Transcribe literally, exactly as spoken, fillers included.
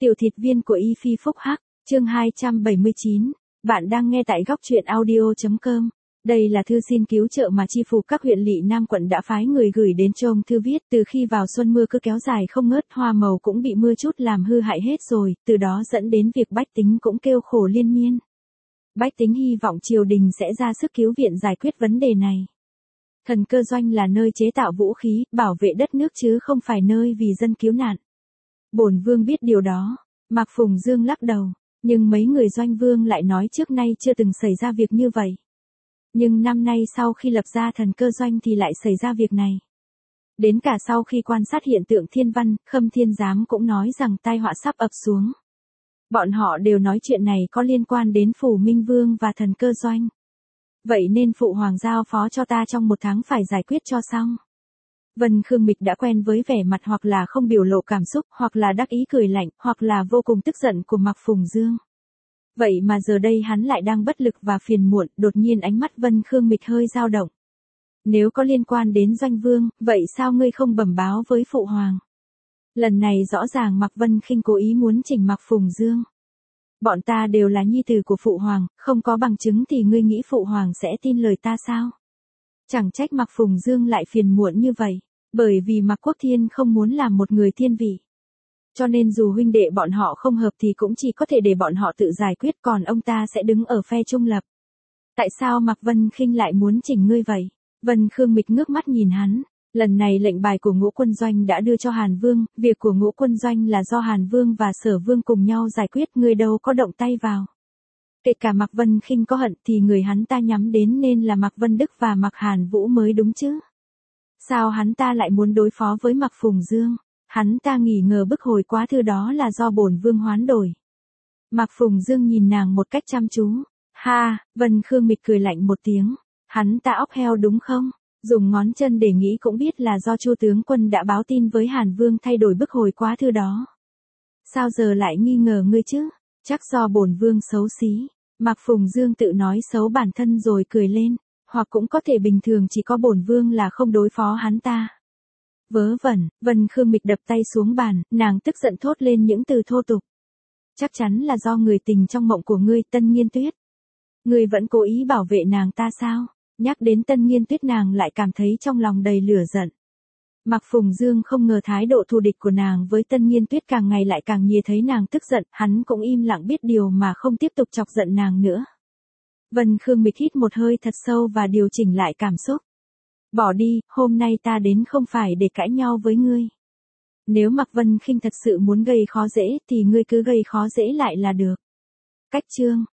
Tiểu thịt viên của Y Phi Phúc Hắc, chương hai trăm bảy mươi chín. Bạn đang nghe tại góc truyện audio chấm com. Đây là thư xin cứu trợ mà chi phủ các huyện lỵ Nam quận đã phái người gửi đến Trông Thư viết. Từ khi vào xuân mưa cứ kéo dài không ngớt, hoa màu cũng bị mưa chút làm hư hại hết rồi, từ đó dẫn đến việc bách tính cũng kêu khổ liên miên. Bách tính hy vọng triều đình sẽ ra sức cứu viện giải quyết vấn đề này. Thần Cơ Doanh là nơi chế tạo vũ khí, bảo vệ đất nước chứ không phải nơi vì dân cứu nạn. Bổn vương biết điều đó. Mạc Phùng Dương lắc đầu, nhưng mấy người Doanh vương lại nói trước nay chưa từng xảy ra việc như vậy. Nhưng năm nay sau khi lập ra Thần Cơ Doanh thì lại xảy ra việc này. Đến cả sau khi quan sát hiện tượng thiên văn, Khâm Thiên Giám cũng nói rằng tai họa sắp ập xuống. Bọn họ đều nói chuyện này có liên quan đến Phủ Minh Vương và Thần Cơ Doanh. Vậy nên Phụ Hoàng giao phó cho ta trong một tháng phải giải quyết cho xong. Vân Khương Mịch đã quen với vẻ mặt hoặc là không biểu lộ cảm xúc, hoặc là đắc ý cười lạnh, hoặc là vô cùng tức giận của Mạc Phùng Dương. Vậy mà giờ đây hắn lại đang bất lực và phiền muộn, đột nhiên ánh mắt Vân Khương Mịch hơi dao động. Nếu có liên quan đến Doanh Vương, vậy sao ngươi không bẩm báo với Phụ Hoàng? Lần này rõ ràng Mạc Vân Khinh cố ý muốn chỉnh Mạc Phùng Dương. Bọn ta đều là nhi tử của Phụ Hoàng, không có bằng chứng thì ngươi nghĩ Phụ Hoàng sẽ tin lời ta sao? Chẳng trách Mạc Phùng Dương lại phiền muộn như vậy, bởi vì Mạc Quốc Thiên không muốn làm một người thiên vị. Cho nên dù huynh đệ bọn họ không hợp thì cũng chỉ có thể để bọn họ tự giải quyết, còn ông ta sẽ đứng ở phe trung lập. Tại sao Mạc Vân Khinh lại muốn chỉnh ngươi vậy? Vân Khương Mịch ngước mắt nhìn hắn. Lần này lệnh bài của Ngũ Quân Doanh đã đưa cho Hàn Vương, việc của Ngũ Quân Doanh là do Hàn Vương và Sở Vương cùng nhau giải quyết, ngươi đâu có động tay vào. Kể cả Mạc Vân Khinh có hận thì người hắn ta nhắm đến nên là Mạc Vân Đức và Mạc Hàn Vũ mới đúng chứ. Sao hắn ta lại muốn đối phó với Mạc Phùng Dương? Hắn ta nghi ngờ bức hồi quá thư đó là do bổn vương hoán đổi. Mạc Phùng Dương nhìn nàng một cách chăm chú. Ha, Vân Khương Mịch cười lạnh một tiếng. Hắn ta óc heo đúng không? Dùng ngón chân để nghĩ cũng biết là do Chu tướng quân đã báo tin với Hàn Vương thay đổi bức hồi quá thư đó. Sao giờ lại nghi ngờ ngươi chứ? Chắc do bổn vương xấu xí. Mạc Phùng Dương tự nói xấu bản thân rồi cười lên, hoặc cũng có thể bình thường chỉ có bổn vương là không đối phó hắn ta. Vớ vẩn, Vân Khương Mịch đập tay xuống bàn, nàng tức giận thốt lên những từ thô tục. Chắc chắn là do người tình trong mộng của ngươi, Tân Nghiên Tuyết. Ngươi vẫn cố ý bảo vệ nàng ta sao? Nhắc đến Tân Nghiên Tuyết nàng lại cảm thấy trong lòng đầy lửa giận. Mạc Phùng Dương không ngờ thái độ thù địch của nàng với Tân Nghiên Tuyết càng ngày lại càng nhiều, thấy nàng tức giận, hắn cũng im lặng biết điều mà không tiếp tục chọc giận nàng nữa. Vân Khương Mịch hít một hơi thật sâu và điều chỉnh lại cảm xúc. Bỏ đi, hôm nay ta đến không phải để cãi nhau với ngươi. Nếu Mạc Vân Khinh thật sự muốn gây khó dễ thì ngươi cứ gây khó dễ lại là được. Cách chương